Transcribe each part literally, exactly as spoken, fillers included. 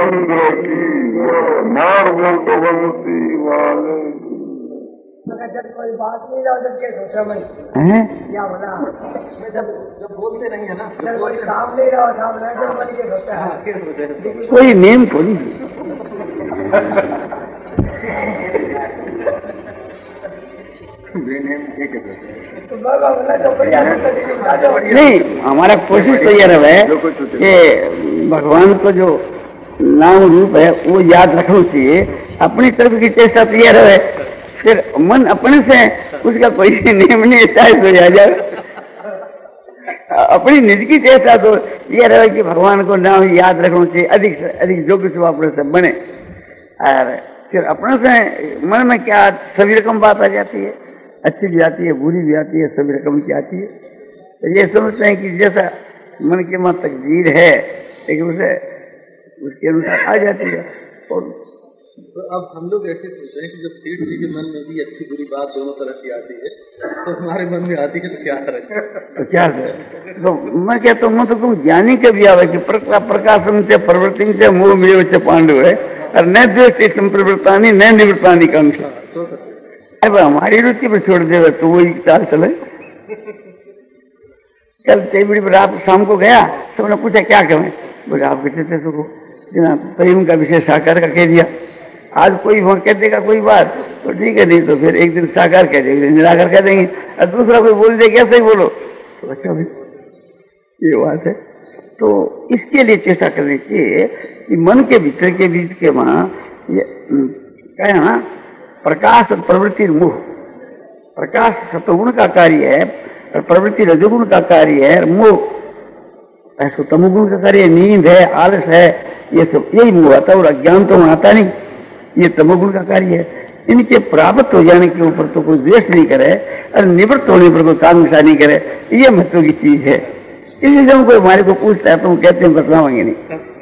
चंद्र की मार्ग बंसी वाले। जब कोई बात नहीं रहा जब क्या सोचा मैं क्या बोला जब जब बोलते नहीं है ना जब कोई काम नहीं रहा सामने जब मन के सोचा है कोई नेम थोड़ी नहीं। हमारा कोशिश तो यह रहा है कि भगवान को जो नाम रूप है वो याद रखना चाहिए। अपनी तरफ की चेष्टा तो यह रहे, फिर मन अपने से उसका कोई नियम नहीं चाहे हो जाए। अपनी निज की चेष्टा तो यह रहे कि भगवान को नाम याद रखना चाहिए, अधिक से अधिक जो कुछ अपने से बने। और फिर अपने से मन में क्या सभी रकम बात आ जाती है, अच्छी भी आती है, बुरी भी आती है, सभी रकम की आती है। तो ये समझते हैं कि जैसा मन के मन तकदीर है लेकिन उसे उसके अनुसार आ जाती है। और तो अब हम लोग ऐसे सोचते हैं कि जब सेठ जी के मन में भी अच्छी बुरी बात दोनों तरह की आती है तो हमारे मन में आती है तो क्या करें? तो क्या करें? तो मैं कहता हूँ तो तुम ज्ञानी के भी आवे कि प्रकाशम से प्रवृत्ति से मोह मेव से पांडव है और न द्वेष संप्रवृत्तानी न निवृत्तानी का अंश। अब हमारी रुचि पर छोड़ देवे तो वही चाल चले। कल टेबड़ी पर आप शाम को गया, सबने पूछा क्या करें, बोले आप कहते थे सुखो प्रेम का विषय साकार का कह दिया। आज कोई वहां कह देगा कोई बात तो ठीक है, नहीं तो फिर एक दिन साकार कह देंगे, निराकार कह देंगे, और दूसरा कोई बोल दे कैसे ही बोलो तो अच्छा भाई ये बात है। तो इसके लिए चेष्टा करनी चाहिए कि मन के भीतर के बीच के वहां क्या है ना, प्रकाश और प्रवृत्ति मोह। प्रकाश सतोगुण का कार्य है और प्रवृत्ति रजोगुण का कार्य है, मोह ऐसा तमोगुण का कार्य, नींद है, आलस है, ये सब यही मोह आता है। और अज्ञान तो आता नहीं, ये तमोगुण का कार्य है। इनके प्राप्त हो जाने के ऊपर तो कोई द्वेष नहीं करे और निवृत्त होने पर कोई कांक्षा नहीं करे, ये महत्व की चीज है। इसलिए जब कोई हमारे को पूछता है तो हम कहते हैं बतलावाएंगे नहीं।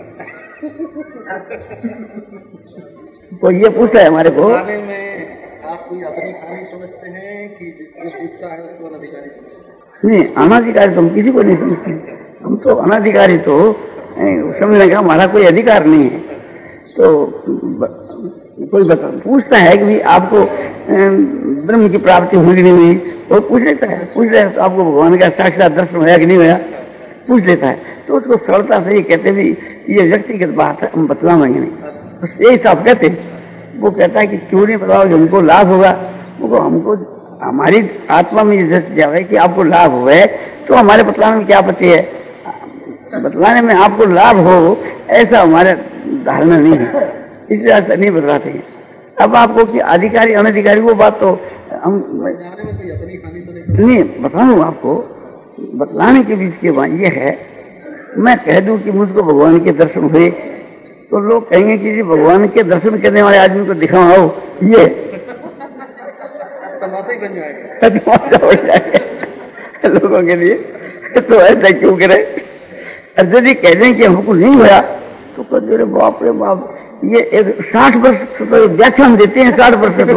कोई ये पूछता है हमारे को, आप कोई अपनी कहानी समझते हैं कि पूछता है उसको अनाधिकारी? नहीं, अनाधिकारी तो हम किसी को नहीं समझते। हम तो अनाधिकारी तो समझने का हमारा कोई अधिकार नहीं है। तो कोई पूछता है कि भाई आपको ब्रह्म की प्राप्ति हुई नहीं हुई, वो पूछ लेता है। पूछ लेता है तो आपको भगवान का साक्षात दर्शन होया कि नहीं होया, पूछ लेता है। तो उसको सरलता से ये कहते भी ये व्यक्तिगत बात है, हम बतलाएंगे नहीं, बस यही सब कहते। वो कहता है कि क्यों नहीं बताओ, हमको लाभ होगा। वो हमको हमारी आत्मा में ये दृष्टि जाए कि आपको लाभ हुआ तो हमारे बतलाने में क्या आपत्ति है। बतलाने में आपको लाभ हो ऐसा हमारे धारणा नहीं है, इसलिए ऐसा नहीं बतलाते हैं। अब आपको कि अधिकारी अनधिकारी वो बात तो हम नहीं बताऊँ आपको। बतलाने के बीच के वहां ये है, मैं कह दूं कि मुझको भगवान के दर्शन हुए तो लोग कहेंगे कि जी भगवान के दर्शन करने वाले आदमी को दिखाओ, ये तमाशा बन जाएगा, तमाशा हो जाएगा लोगों के लिए। तो ऐसा क्यों करे? और यदि कह दें कि हमको नहीं हुआ तो कहते रे बाप रे बाप, ये एक साठ वर्ष तो व्याख्यान देते हैं, साठ वर्ष तो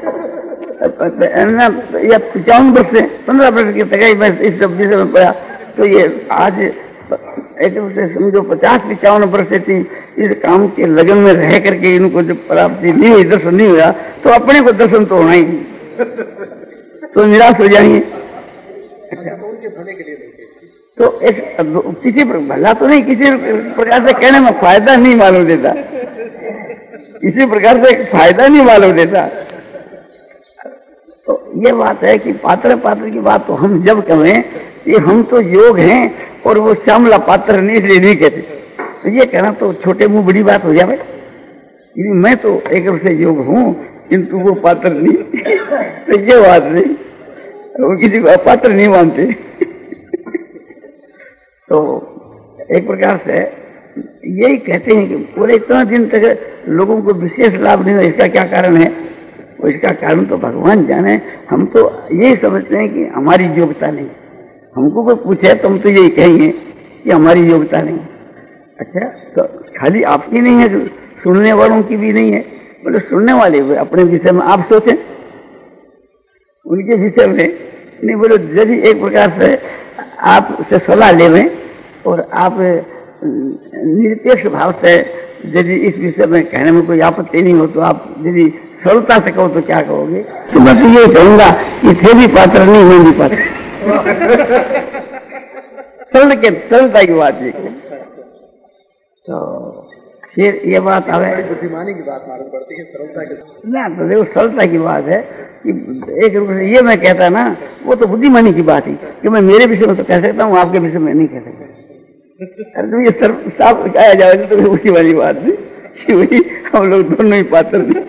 या पचावन वर्ष से पंद्रह वर्ष की तक मैं इस सब विषय में पढ़ा। तो ये आज एक से समझो पचास पचावन वर्ष थी इस काम के लगन में रह करके इनको जब प्राप्ति नहीं हुई, दर्शन नहीं हुआ, तो अपने को दर्शन तो होना ही, तो निराश हो जाएंगे। तो एक किसी भला तो नहीं, किसी प्रकार से कहने में फायदा नहीं मालूम देता, किसी प्रकार से फायदा नहीं मालूम देता। तो ये बात है कि पात्र पात्र की बात तो हम जब कहें कि हम तो योग हैं और वो श्यामला पात्र नहीं, इसलिए नहीं कहते। तो ये कहना तो छोटे मुंह बड़ी बात हो जाए। मैं तो एक रूप से योग हूँ किंतु वो पात्र नहीं तो ये बात नहीं, वो किसी को अपात्र नहीं मानते। तो एक प्रकार से यही कहते हैं कि पूरे इतना दिन तक लोगों को विशेष लाभ नहीं हुआ, इसका क्या कारण है? वो इसका कारण तो भगवान जाने। हम तो यही समझते हैं कि हमारी योग्यता नहीं। हमको कोई पूछे तो हम तो यही कहेंगे कि हमारी योग्यता नहीं। अच्छा, तो खाली आपकी नहीं है, सुनने वालों की भी नहीं है। बोले सुनने वाले हुए अपने विषय में आप सोचें, उनके विषय में नहीं। बोले यदि एक प्रकार से आप से सलाह लेवें और आप निरपेक्ष भाव से यदि इस विषय में कहने में कोई आपत्ति नहीं हो तो आप यदि सरलता से कहो तो क्या कहोगे? तो मैं तो ये कहूंगा कि थे भी पात्र नहीं मैं भी पात्र। सरल के सरलता की बात ये। तो फिर ये बात आवे बुद्धिमानी की बात मालूम पड़ती है, सरलता की ना। तो देखो सरलता की बात है कि एक रूप से ये मैं कहता ना, वो तो बुद्धिमानी की बात है कि मैं मेरे विषय में तो कह सकता हूँ, आपके विषय में नहीं कह सकता। अरे तो ये सर साफ कहा जाए तो उसी वाली बात थी कि वही हम लोग दोनों ही पात्र थे।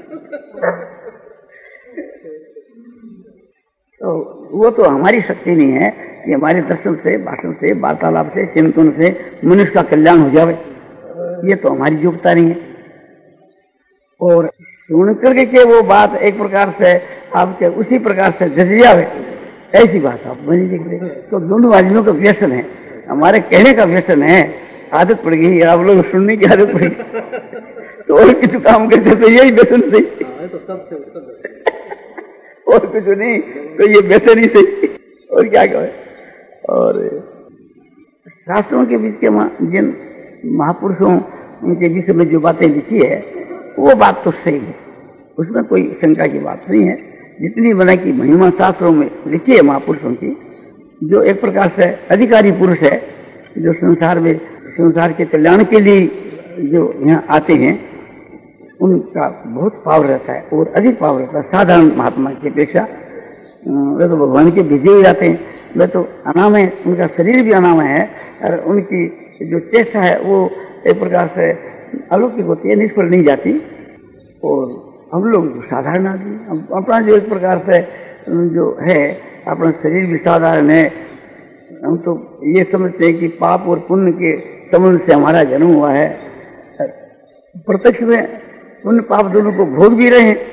तो वो तो हमारी शक्ति नहीं है कि हमारे दर्शन से, भाषण से, वार्तालाप से, चिंतन से मनुष्य का कल्याण हो जाए, ये तो हमारी योग्यता नहीं है। और सुन करके के वो बात एक प्रकार से आपके उसी प्रकार से जज जावे, ऐसी बात आप बनी देख रहे। तो दोनों आदमियों का व्यसन है, हमारे कहने का व्यसन है, आदत पड़ गई, आप लोग सुनने की आदत पड़ गई तो और कुछ काम करते तो यही व्यसन सही, और कुछ नहीं तो ये व्यसन ही सही, और क्या कहे। और शास्त्रों के बीच के जिन महापुरुषों उनके विषय में जो बातें लिखी है वो बात तो सही है, उसमें कोई शंका की बात नहीं है। जितनी बना की महिमा शास्त्रों में लिखी है महापुरुषों की, जो एक प्रकार से अधिकारी पुरुष है, जो संसार में संसार के कल्याण के लिए जो यहाँ आते हैं, उनका बहुत पावर रहता है और अधिक पावर रहता है साधारण महात्मा की अपेक्षा। वे तो भगवान के भेजे ही जाते हैं, वे तो अनाम है, उनका शरीर भी अनाम है और उनकी जो चेष्टा है वो एक प्रकार से अलौकिक होती है, निष्फल नहीं जाती। और हम लोग साधारण आदमी, अपना जो एक प्रकार से जो है अपना शरीर भी साधारण है, हम तो ये समझते हैं कि पाप और पुण्य के संबंध से हमारा जन्म हुआ है। प्रत्यक्ष में पुण्य पाप दोनों को भोग भी रहे हैं।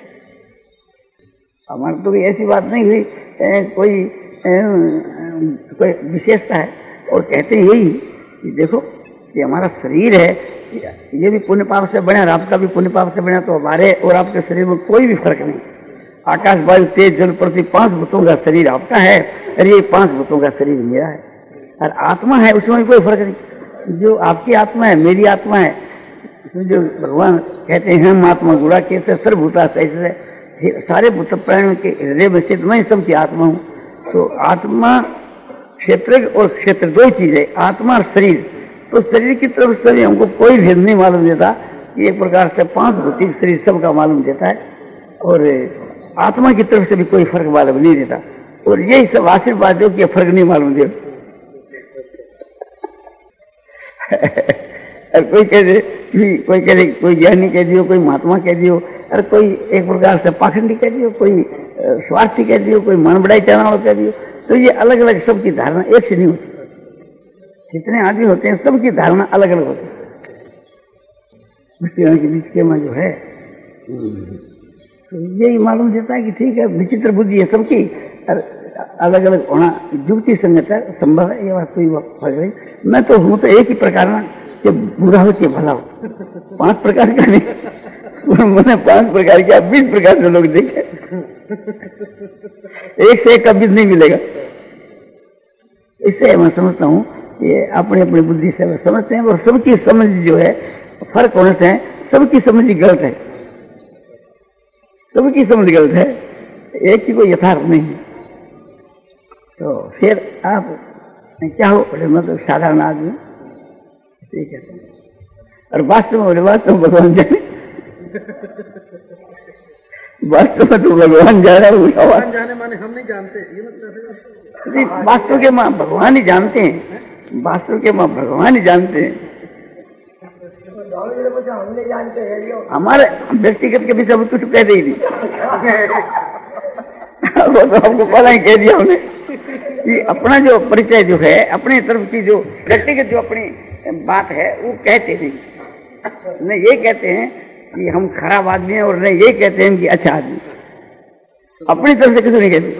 हमारी तो कोई ऐसी बात नहीं हुई, कोई कोई विशेषता है। और कहते हैं यही कि देखो कि हमारा शरीर है, ये भी पुण्य पाप से बना और आपका भी पुण्य पाप से बना, तो हमारे और आपके शरीर में कोई भी फर्क नहीं। आकाश वायु तेज जल पृथ्वी पांच भूतों का शरीर आपका है और ये पांच भूतों का शरीर मेरा है। और आत्मा है उसमें भी कोई फर्क नहीं, जो आपकी आत्मा है मेरी आत्मा है। जो भगवान कहते हैं हम आत्मा गुड़ा के सर्वभूता सहित, सारे भूत प्राणियों के हृदय में स्थित मैं सबकी आत्मा हूँ। तो आत्मा क्षेत्र और क्षेत्र दो चीज है, आत्मा और शरीर। तो शरीर की तरफ से हमको कोई भेद नहीं मालूम देता, कि एक प्रकार से पांच भौतिक शरीर सबका मालूम देता है और आत्मा की तरफ से भी कोई फर्क मालूम नहीं देता। और यही सब आशीर्वाद जो कि फर्क नहीं मालूम दे। कोई कह दे, कोई कह दे, कोई ज्ञानी कह दियो, कोई महात्मा कह दियो, और कोई एक प्रकार से पाखंडी कह दियो, कोई स्वार्थी कह दियो, कोई मन बढ़ाई चाहने वाला कह दियो। तो ये अलग अलग सबकी धारणा एक से नहीं होती। जितने आदमी होते हैं सबकी धारणा अलग अलग होती है। मुस्लिमों के बीच के में जो है तो यही मालूम देता है कि ठीक है विचित्र बुद्धि है सबकी, और अलग अलग होना युक्ति संगत है, संभव है, ये बात कोई फर्क नहीं। मैं तो हूँ तो एक ही प्रकार ना कि बुरा हो कि भला हो, पांच प्रकार का नहीं। मैंने पांच प्रकार के बीस प्रकार के लोग देखे, एक से एक का बीज नहीं मिलेगा। इससे मैं समझता हूँ ये अपनी अपनी बुद्धि से समझते हैं, और सबकी समझ जो है फर्क होने से सबकी समझ गलत है, सबकी समझ गलत है, एक की कोई यथार्थ नहीं है। तो फिर आप क्या हो, मतलब साधारण आदमी ठीक है, और वास्तव में वास्तव भगवान जाने, वास्तव में तो भगवान जा रहा है, भगवान जाने माने हम नहीं जानते, ये मतलब वास्तव के माँ भगवान ही जानते हैं, वास्तव के माँ भगवान ही जानते हैं। हमारे व्यक्तिगत के विषय में कुछ कह दी थी, वो तो हमको पहले ही कह दिया हमने कि अपना जो परिचय जो है, अपनी तरफ की जो व्यक्तिगत जो अपनी बात है वो कहते नहीं। न ये कहते हैं कि हम खराब आदमी हैं, और न ये कहते हैं कि अच्छा आदमी। अपनी तरफ से किसी नहीं कहते।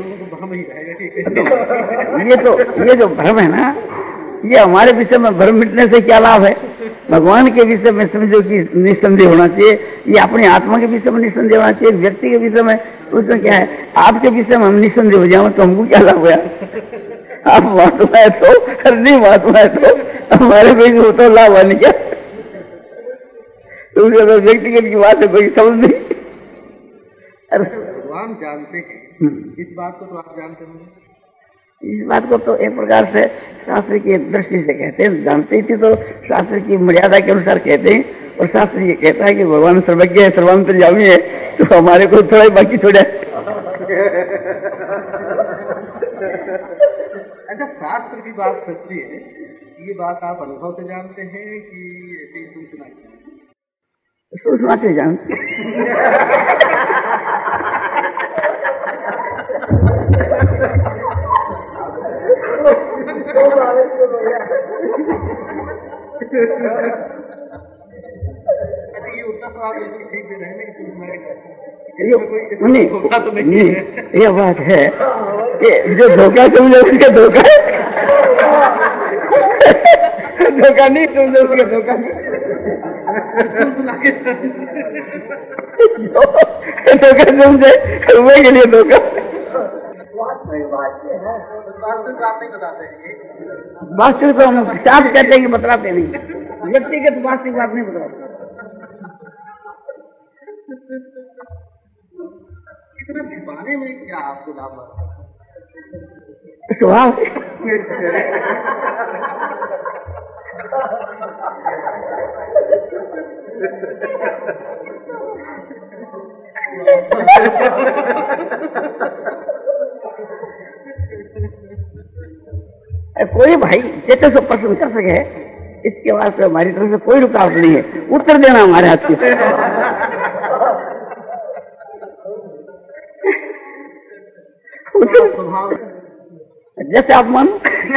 ये तो ये जो भ्रम है ना, ये हमारे विषय में भ्रम मिटने से क्या लाभ है? भगवान के विषय में समझो कि निस्संदेह होना चाहिए, ये अपनी आत्मा के विषय में निस्संदेह होना चाहिए, व्यक्ति के विषय में उसमें क्या है? आपके विषय में हम निस्संदेह हो जाओ तो हमको क्या लाभ हुआ? आप महात्मा है तो, नहीं महात्मा है तो हमारे भी तो लाभ नहीं क्या? तो व्यक्तिगत की बात है, कोई समझ नहीं। भगवान जानते हैं, इस बात को तो आप जानते नहीं। इस बात को तो एक प्रकार से शास्त्र की दृष्टि से कहते हैं, जानते थे तो शास्त्र की मर्यादा के अनुसार कहते हैं, और शास्त्र ये कहता है कि भगवान सर्वज्ञ है, सर्वांतर्यामी है, तो हमारे को थोड़ा ही बाकी छोड़ा। अच्छा, शास्त्र की बात सच्ची है, ये बात आप अनुभव से जानते हैं कि ऐसी सूचना? सूचना से जानते नहीं, ये बात है कि जो धोखा समझे उसका धोखा धोखा नहीं समझे उसका धोखा नहीं, धोखा समझे हुए के लिए धोखा। वास्तविक बात नहीं बताते हैं, वास्तविक तो हम साफ कहते हैं कि बतलाते नहीं, व्यक्तिगत वास्तविक बात नहीं बतलाते। इतना छिपाने में क्या आपको लाभ है? स्वभाव कोई भाई जैसे सो प्रश्न कर सके, इसके वास्ते हमारी तरफ से कोई रुकावट नहीं है, उत्तर देना हमारे हाथ की। जैसे आप मान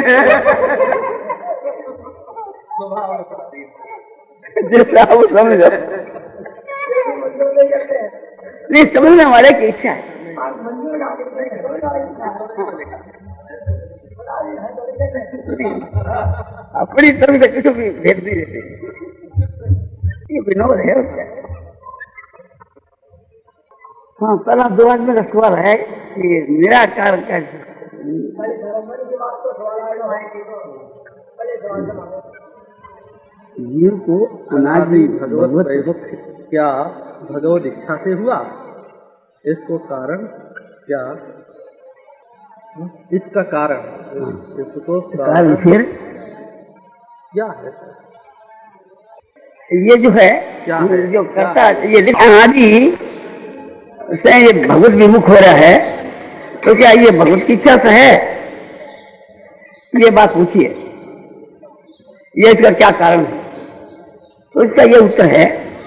जैसे आप समझो, नहीं समझने वाले की इच्छा है। अपनी तरफ से किसी भी भेद नहीं देते, ये विनोद है उसका। हाँ, पहला दो आदमी का सवाल है कि निराकार का जीव को अनादि भगवत वैमुख्य क्या भगवत इच्छा से हुआ? इसको कारण क्या? इसका कारण इसको कारण फिर क्या है? ये जो है क्या जो करता ये अनादि से ये भगवत विमुख हो रहा है, तो क्या ये भगवत की इच्छा से है? ये बात पूछिए, ये इसका क्या कारण है? तो इसका ये उत्तर है,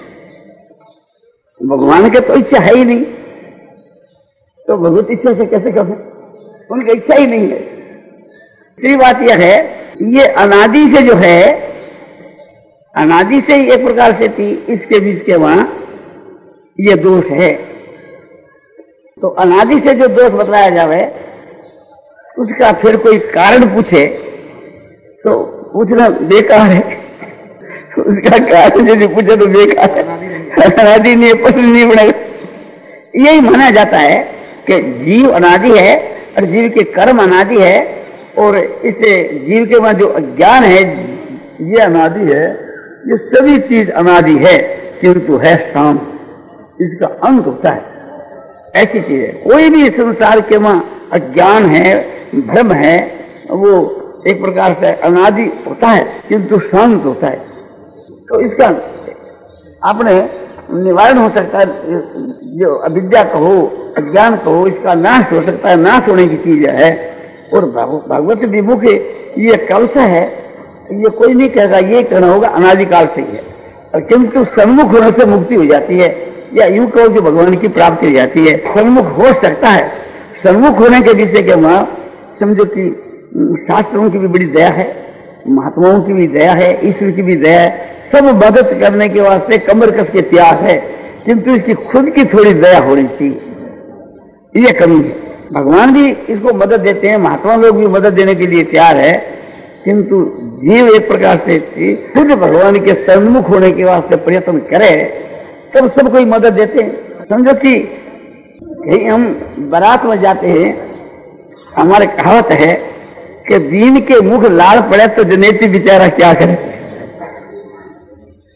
भगवान के तो इच्छा है ही नहीं, तो भगवत इच्छा से कैसे कहें? उनकी इच्छा ही नहीं है। दूसरी बात यह है, ये अनादि से जो है, अनादि से ही एक प्रकार से थी, इसके बीच के वहां ये दोष है। तो अनादि से जो दोष बतलाया जावे, उसका फिर कोई कारण पूछे तो पूछना बेकार है। उसका कारण यदि पूछे तो बेकार है, अनादि नहीं, प्रश्न नहीं बनेगा। यही माना जाता है कि जीव अनादि है और जीव के कर्म अनादि है, और इससे जीव के वहां जो अज्ञान है ये अनादि है। ये सभी चीज अनादि है, किंतु है शाम, इसका अंत होता है। ऐसी चीज है, कोई भी संसार के वहां अज्ञान है, भ्रम है, वो एक प्रकार से अनादि होता है किंतु शांत होता है। तो इसका आपने निवारण हो सकता है, जो अविद्या कहो, अज्ञान कहो, इसका नाश हो सकता है, नाश होने की चीज है। और भगवत विमुख ये कब से है, ये कोई नहीं कहेगा, ये कहना होगा अनादिकाल से ही है। और किंतु सन्मुख होने से मुक्ति हो जाती है, या यूं कहो जो भगवान की प्राप्ति हो जाती है। सन्मुख हो सकता है, सन्मुख होने के विषय के वहां समझो कि शास्त्रों की भी बड़ी दया है, महात्माओं की भी दया है, ईश्वर की भी दया है, सब मदद करने के वास्ते कमर कस के तैयार है, किंतु इसकी खुद की थोड़ी दया होनी चाहिए, ये कमी है। भगवान भी इसको मदद देते हैं, महात्मा लोग भी मदद देने के लिए तैयार है, किंतु जीव एक प्रकार से खुद भगवान के सन्मुख होने के वास्ते प्रयत्न करे तब सब कोई मदद देते हैं। समझो कि कहीं हम बारात में जाते हैं, हमारे कहावत है कि दीन के मुख लाल पड़े तो जनेती बेचारा क्या करे।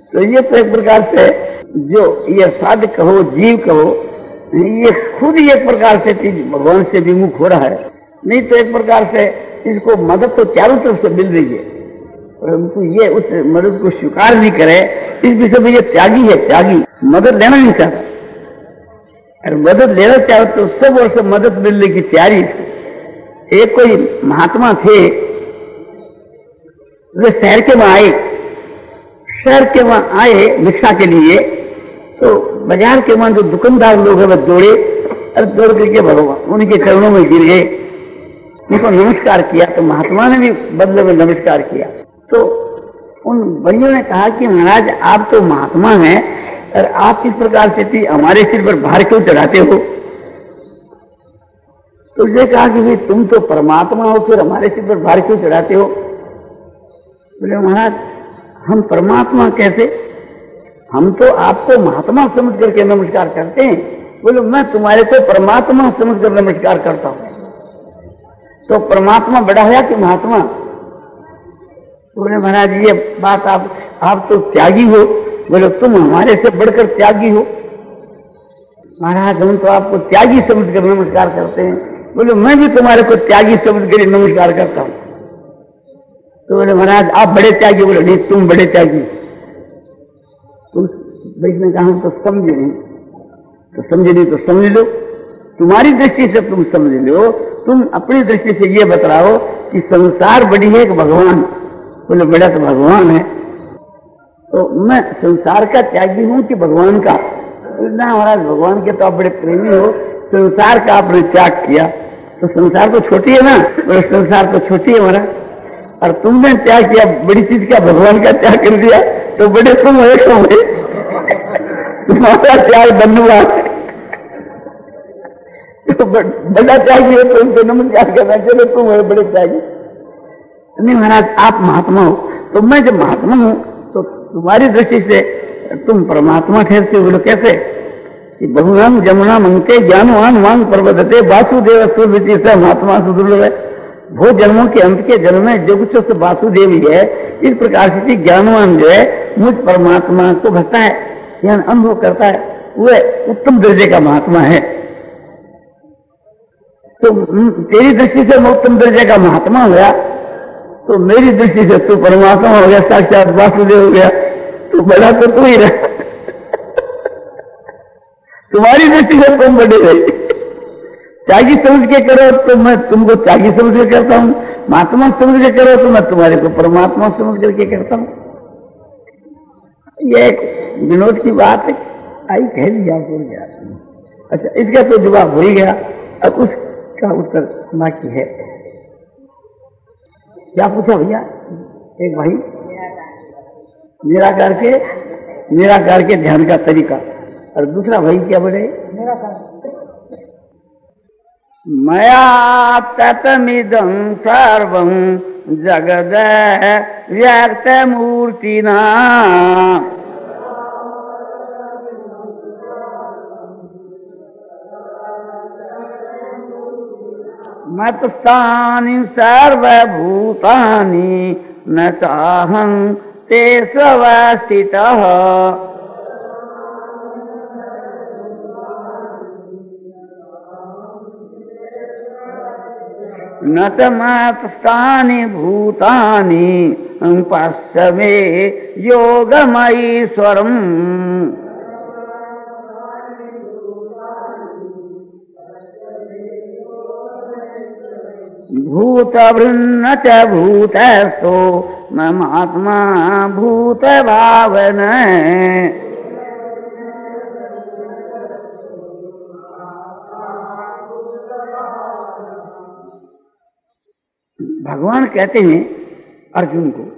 तो ये तो एक प्रकार से जो ये साध कहो जीव कहो, ये खुद ही एक प्रकार से चीज भगवान से विमुख हो रहा है। नहीं तो एक प्रकार से इसको मदद तो चारों तरफ से मिल रही है, परंतु ये उस मदद को स्वीकार नहीं करे। इस विषय में ये त्यागी है, त्यागी मदद लेना नहीं चाहता। अगर मदद लेना चाहो तो सब और सब मदद मिलने की तैयारी। एक कोई महात्मा थे, वे शहर के वहां आए, शहर के वहां आए भिक्षा के लिए। तो बाजार के वहां जो दुकानदार लोग हैं वे दौड़े और दौड़ करके भगवान उनके चरणों में गिर गए, उनको नमस्कार किया। तो महात्मा ने भी बदले में नमस्कार किया। तो उन भाइयों ने कहा कि महाराज आप तो महात्मा हैं और आप इस प्रकार से हमारे सिर पर भार क्यों चढ़ाते हो? तो उसने कहा कि भाई तुम तो परमात्मा हो, फिर हमारे सिर पर भार क्यों चढ़ाते हो? बोले महाराज हम परमात्मा कैसे? हम तो आपको महात्मा समझ करके नमस्कार करते हैं। बोले मैं तुम्हारे को परमात्मा समझ कर नमस्कार करता हूं। तो परमात्मा बड़ा है कि महात्मा? बोले महाराज ये बात आप आप तो त्यागी हो। बोले तुम हमारे से बढ़कर त्यागी हो। महाराज हम तो आपको त्यागी समझ कर नमस्कार करते हैं। बोले मैं भी तुम्हारे को त्यागी समझ कर नमस्कार करता हूं। तो बोले महाराज आप बड़े त्यागी। बोले नहीं तुम बड़े त्यागी। तुम ने कहा तो समझे नहीं, तो समझे नहीं तो समझ लो, तुम्हारी दृष्टि से तुम समझ लो। तुम अपनी दृष्टि से ये बतलाओ कि संसार बड़ी है कि भगवान? बोले बड़ा तो भगवान है। तो मैं संसार का त्यागी हूं कि भगवान का? ना महाराज भगवान के तो आप बड़े प्रेमी हो, संसार का आपने त्याग किया। तो संसार तो छोटी है ना? बोले संसार तो छोटी है महाराज, और तुमने त्याग किया बड़ी चीज का, भगवान का त्याग कर दिया। तो बड़े तुम है क्यों? तुम्हारा त्याग धन्यवाद है। तो बड़ा त्यागी है तो उनको नमस्कार करना चाहिए। तुम है बड़े त्यागी। नहीं महाराज आप महात्मा हो। तो मैं जब महात्मा हूं तो तुम्हारी दृष्टि से तुम परमात्मा ठहरते हो। बोलो कैसे? कि बहुनाम जमुना मंगते ज्ञानवान मांग पर्वतते वासुदेव सुरभि से महात्मा सुदुर्लभ है। वो जन्मों के अंत के जन्म में जो कुछ तो वासुदेव ही है। इस प्रकार से ज्ञानवान जो है मुझ परमात्मा को भरता है, ज्ञान अनुभव करता है, वह उत्तम दर्जे का महात्मा है। तो तेरी दृष्टि से मैं उत्तम दर्जे का महात्मा हो गया, तो मेरी दृष्टि से तू परमात्मा हो गया, साक्षात वासुदेव हो गया। तो बड़ा तो तू ही रहा। तुम्हारी दृष्टि से तुम बड़े रहे। त्यागी समझ के करो तो मैं तुमको त्यागी समझ के करता हूं, महात्मा समझ के करो तो मैं तुम्हारे को परमात्मा समझ करके करता हूं। ये एक विनोद की बात है, आई कह दिया बोल गया। अच्छा इसका तो जवाब हो ही गया। अब उसका उत्तर बाकी है। क्या पूछा भैया? एक भाई निराकार के निराकार के ध्यान का तरीका, और दूसरा भाई क्या बोले? मया ततमिदं सर्वं जगद व्यक्त मूर्तिना मतस्थानि सर्वभूतानि न चाहं ते स्वस्थितः। न तमस्तस्थानि भूतानि पश्य मे योगमईश्वरम्। भूतभृन्न च भूतस्थो ममात्मा भूतभावन। भगवान कहते हैं अर्जुन को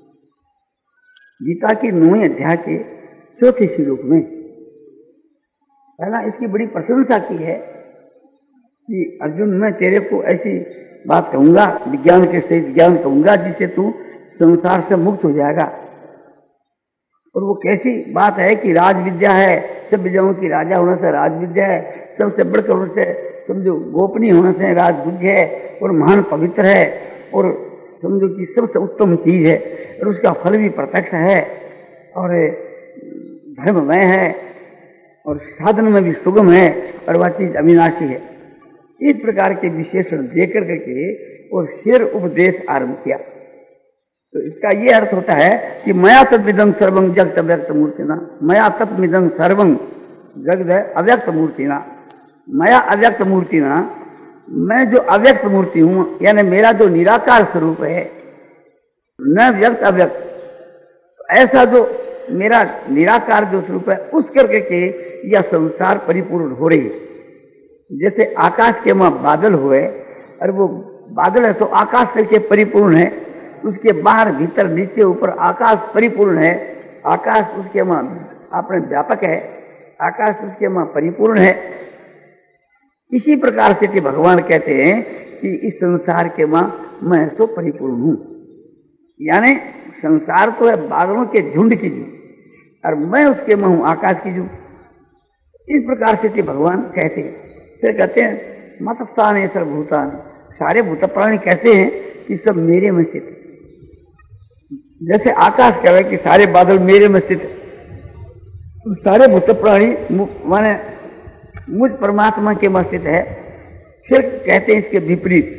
गीता के नौवें अध्याय के चौथे श्लोक में, पहला इसकी बड़ी प्रशंसा की है कि अर्जुन मैं तेरे को ऐसी बात कहूंगा, विज्ञान के सहित ज्ञान कहूंगा जिससे तू संसार से मुक्त हो जाएगा। और वो कैसी बात है कि राज विद्या है, सब विद्याओं की राजा होने से राज विद्या है, सबसे बढ़कर होने से समझो गोपनीय होने से राजदूत है, और महान पवित्र है, और समझो कि सबसे उत्तम चीज है, और उसका फल भी प्रत्यक्ष है। और धर्ममय है और साधन में भी सुगम है और वह चीज अविनाशी है। इस प्रकार के विशेषण देकर करके और फिर उपदेश आरंभ किया। तो इसका ये अर्थ होता है कि मया तत्विदं सर्वं जगत अव्यक्त मूर्तिना, मया तत्विदं सर्वं जगत अव्यक्त मूर्तिना, मया अव्यक्त मूर्तिना, मैं जो अव्यक्त मूर्ति हूं, यानी मेरा जो निराकार स्वरूप है, न व्यक्त अव्यक्त, ऐसा जो मेरा निराकार जो स्वरूप है उस करके के यह संसार परिपूर्ण हो रही है। जैसे आकाश के मां बादल हुए और वो बादल है तो आकाश करके परिपूर्ण है, उसके बाहर भीतर नीचे ऊपर आकाश परिपूर्ण है, आकाश उसके मां अपने व्यापक है, आकाश उसके मां परिपूर्ण है। इसी प्रकार से कि भगवान कहते हैं कि इस संसार के मां मैं तो परिपूर्ण हूं, यानी संसार तो है बादलों के झुंड की झुंड और मैं उसके मां हूं आकाश की झुंड। इस प्रकार से कि भगवान कहते हैं। फिर कहते हैं मतस्थान है सर्वभूतान, सारे भूत प्राणी कहते हैं कि सब मेरे में स्थित है। जैसे आकाश कह रहे कि सारे बादल मेरे में स्थित है, तो सारे भूत प्राणी माने मुझ परमात्मा के में स्थित है। फिर कहते हैं इसके विपरीत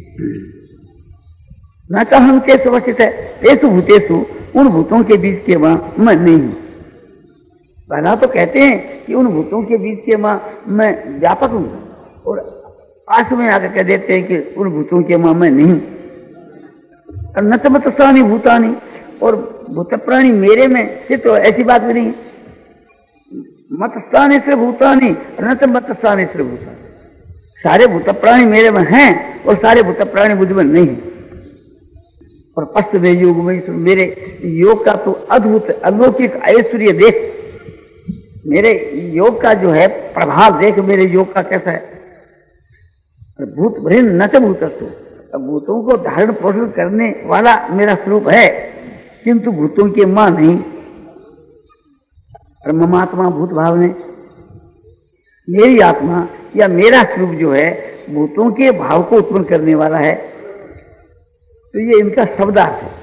न तो हम कैसे अवस्थित है, ऐसु भूतेषु, उन भूतों के बीच के मां मैं नहीं हूं। पहला तो कहते हैं कि उन भूतों के बीच के मां मैं व्यापक हूं, और आठ में आकर कह देते हैं कि उन भूतों के मां मैं नहीं हूं। और न तो मतस्थानी भूतानी, और भूत प्राणी मेरे में स्थित हो, ऐसी बात भी नहीं। मतस्थान से भूतानी न तो मतस्थान से भूतानी, सारे भूत प्राणी मेरे में हैं और सारे भूत प्राणी मुझ में नहीं है। और पश्चिम योग में मेरे योग का तो अद्भुत अलौकिक ऐश्वर्य देख, मेरे योग का जो है प्रभाव देख, मेरे योग का कैसा है। भूत भ्रीन न च भूतस्तु, भूतों को धारण पोषण करने वाला मेरा स्वरूप है, किंतु भूतों के मां नहीं। और ममात्मा भूत भाव ने, मेरी आत्मा या मेरा स्वरूप जो है भूतों के भाव को उत्पन्न करने वाला है। तो ये इनका शब्दार्थ है,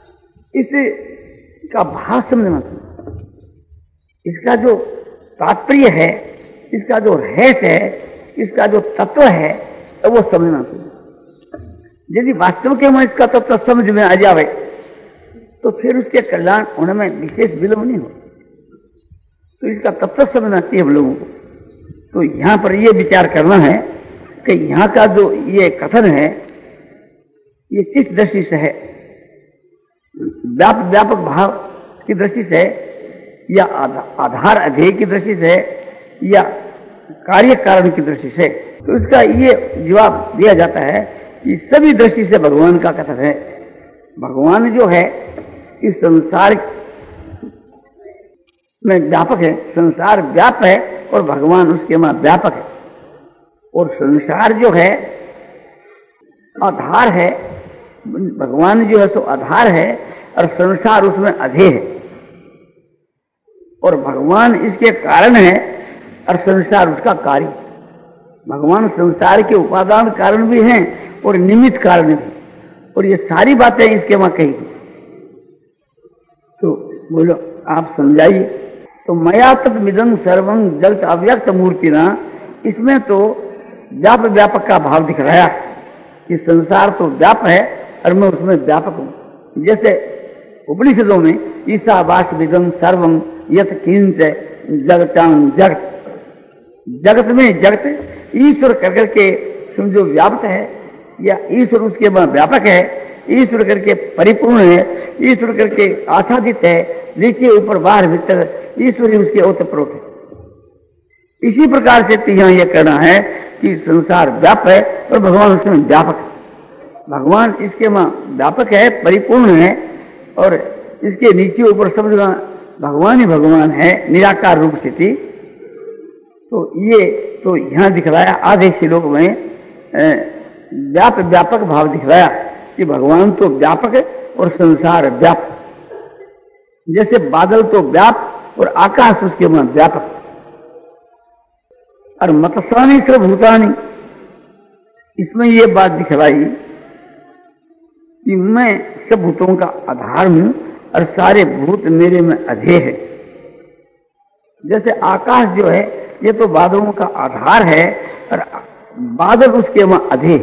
इसका भाव समझना चाहिए। इसका जो तात्पर्य है, इसका जो रहस्य है, इसका जो तत्व है, तो वो समझना चाहिए। यदि वास्तव के में इसका तत्व समझ में आ जाए तो फिर उसके कल्याण होने में विशेष विलंब नहीं हो। तो इसका तत्व समझना चाहिए हम लोगों को। तो यहां पर यह विचार करना है कि यहां का जो ये कथन है ये किस दृष्टि से है, व्याप व्यापक भाव की दृष्टि से या आधार अध्यय की दृष्टि से या कार्य कारण की दृष्टि से। तो इसका ये जवाब दिया जाता है कि सभी दृष्टि से भगवान का कथन है। भगवान जो है इस संसार में व्यापक है, संसार व्याप है और भगवान उसके में व्यापक है। और संसार जो है आधार है, भगवान जो है तो आधार है और संसार उसमें अधेय है। और भगवान इसके कारण है और संसार उसका कार्य। भगवान संसार के उपादान कारण भी हैं और निमित्त कारण भी, और ये सारी बातें इसके वहां कही। तो बोलो आप समझाइए। तो मया तत्मिदं सर्वं जगत अव्यक्त मूर्तिना, इसमें तो व्याप व्यापक का भाव दिख रहा है कि संसार तो व्याप है और मैं उसमें व्यापक हूं। जैसे उपनिषदों में ईशावास विदं सर्वं यत किंच जगतां जगत, जगत में जगत ईश्वर करके के समझो व्याप्त है, या ईश्वर उसके बाद व्यापक है, ईश्वर करके परिपूर्ण है, ईश्वर करके आच्छादित है, नीचे ऊपर बाहर भीतर ईश्वर ही उसके ओतप्रोत है। इसी प्रकार से यहाँ यह कहना है कि संसार व्याप है और भगवान उसमें व्यापक है। भगवान इसके मां व्यापक है, परिपूर्ण है, और इसके नीचे ऊपर सब जगह भगवान ही भगवान है, निराकार रूप स्थिति। तो ये तो यहां दिख रहा है आधे श्लोक में व्याप व्यापक भाव दिख रहा है कि भगवान तो व्यापक है और संसार व्यापक। जैसे बादल तो व्याप और आकाश उसके में व्यापक। और मतस्थानी से भूतानी, इसमें ये बात दिखलाई कि मैं सब भूतों का आधार हूं और सारे भूत मेरे में अधेय है। जैसे आकाश जो है ये तो बादलों का आधार है और बादल उसके वहां अधेय,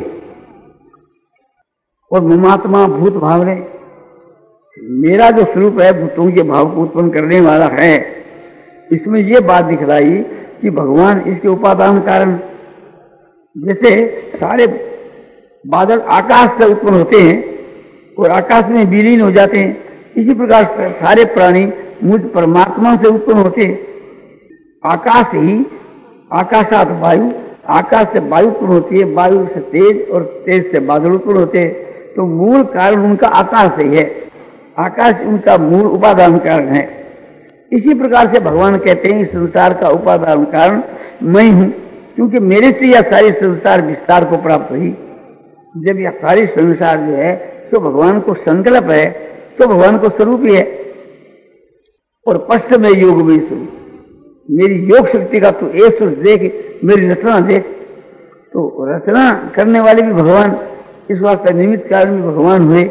और ममात्मा भूत भाव रहे, मेरा जो स्वरूप है भूतों के भाव को उत्पन्न करने वाला है। इसमें ये बात दिखलाई कि भगवान इसके उपादान कारण, जैसे सारे बादल आकाश से उत्पन्न होते हैं और आकाश में विलीन हो जाते हैं, इसी प्रकार से सारे प्राणी मुझ परमात्मा से उत्पन्न होते हैं। आकाश ही, आकाशात वायु, आकाश से वायु उत्पन्न होती है, वायु से तेज और तेज से बादल उत्पन्न होते हैं। तो मूल कारण उनका आकाश ही है, आकाश उनका मूल उपादान कारण है। इसी प्रकार से भगवान कहते हैं इस संसार का उपादान कारण मैं हूं, क्योंकि मेरे से यह सारी संसार विस्तार को प्राप्त हुई। जब यह सारी संसार जो है तो भगवान को संकल्प है, तो भगवान को स्वरूप ही है। और पश्चिम में योग में स्वरूप, मेरी योग शक्ति का तो एक स्वरूप देख, मेरी रचना देख। तो रचना करने वाले भी भगवान, इस वास्ते निमित्त कारण भी भगवान हुए।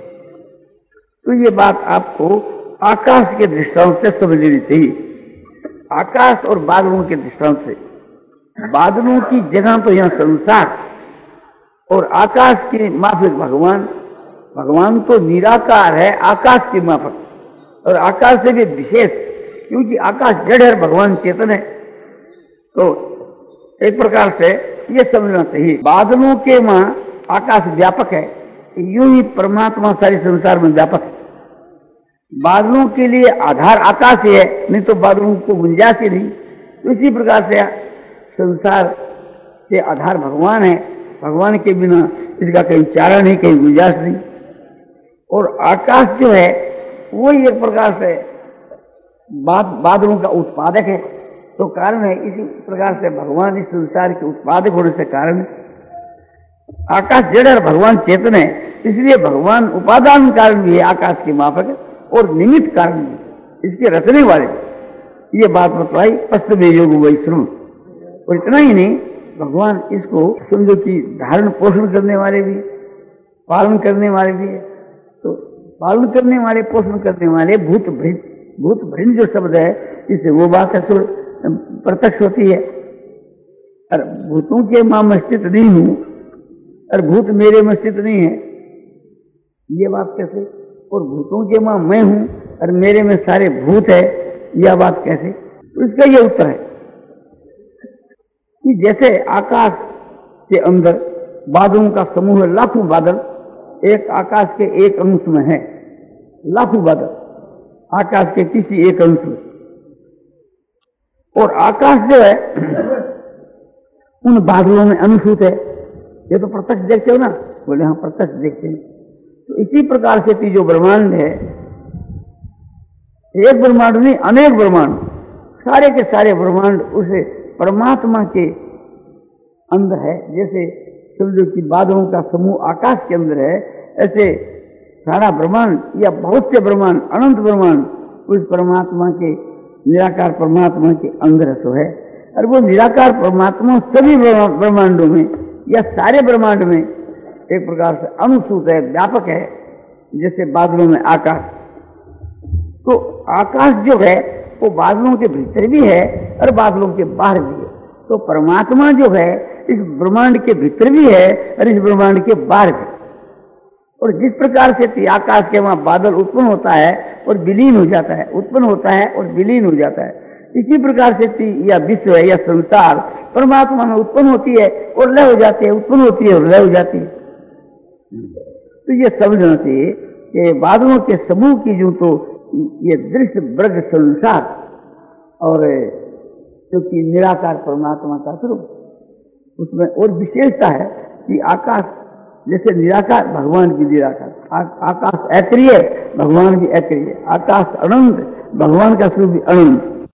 तो ये बात आपको आकाश के दृष्टांत से समझ लेनी चाहिए। आकाश और बादलों के दृष्टांत से, बादलों की जगह तो यहां संसार और आकाश के माफिक भगवान। भगवान तो निराकार है, आकाश के माफक, और आकाश से भी विशेष, क्योंकि आकाश जड़ है, भगवान चेतन है। तो एक प्रकार से ये समझना चाहिए, बादलों के मां आकाश व्यापक है, यूं ही परमात्मा सारे संसार में व्यापक है। बादलों के लिए आधार आकाश ही है, नहीं तो बादलों को गुंजाइश ही नहीं। तो इसी प्रकार से संसार के आधार भगवान है, भगवान के बिना इसका कहीं चारा नहीं, कहीं गुंजाइश नहीं। और आकाश जो है वो एक प्रकार से बाद, बादलों का उत्पादक है, तो कारण है। इसी प्रकार से भगवान इस संसार के उत्पादक होने से कारण है। आकाश जड़ और भगवान चेतन है, इसलिए भगवान उपादान कारण भी है, आकाश के माफक है, और निमित्त कारण भी, इसके रचने वाले। ये बात बतलाई पश्चिम योग वैष्णव। और इतना ही नहीं, भगवान इसको समझो कि धारण पोषण करने वाले भी, पालन करने वाले भी है। तो पालन करने वाले, पोषण करने वाले, भूत भृत, भूत भृन जो शब्द है, इससे वो बात है प्रत्यक्ष होती है। और भूतों के मां में स्थित नहीं हूं और भूत मेरे में स्थित नहीं है, ये बात कैसे? और भूतों के मां मैं हूं और मेरे में सारे भूत है, यह बात कैसे? तो इसका यह उत्तर है कि जैसे आकाश के अंदर बादलों का समूह है, लाखों बादल एक आकाश के एक अंश में है, लाखों बादल आकाश के किसी एक अंश में। और आकाश जो है उन बादलों में अनुसूत है। ये तो प्रत्यक्ष देखते हो ना, बोले हाँ प्रत्यक्ष देखते हैं। तो इसी प्रकार से तीजो ब्रह्मांड है, एक ब्रह्मांड नहीं अनेक ब्रह्मांड, सारे के सारे ब्रह्मांड उसे परमात्मा के अंदर है। जैसे समझो कि बादलों का समूह आकाश के अंदर है, ऐसे सारा ब्रह्मांड या बहुत से ब्रह्मांड, अनंत ब्रह्मांड उस परमात्मा के, निराकार परमात्मा के अंदर तो है। और वो निराकार परमात्मा सभी ब्रह्मांडों में या सारे ब्रह्मांड में एक प्रकार से अनुसूत है, व्यापक है, जैसे बादलों में आकाश। तो आकाश जो है वो बादलों के भीतर भी है और बादलों के बाहर भी है। तो परमात्मा जो है इस ब्रह्मांड के भीतर भी है और इस ब्रह्मांड के बाहर भी। और जिस प्रकार से आकाश के वहां बादल उत्पन्न होता है और विलीन हो जाता है, उत्पन्न होता है और विलीन हो जाता है, इसी प्रकार से यह विश्व है, यह संसार परमात्मा में उत्पन्न होती है और लय हो जाती है, उत्पन्न होती है और लय हो जाती है। तो ये समझना चाहिए कि बादलों के समूह की जो तो ये दृश्य ब्रज संसार और क्योंकि निराकार परमात्मा का स्वरूप, उसमें और विशेषता है कि आकाश जैसे निराकार, भगवान भी निराकार, आकाश अक्रिय, भगवान भी अक्रिय, आकाश अनंत, भगवान का स्वरूप भी अनंत।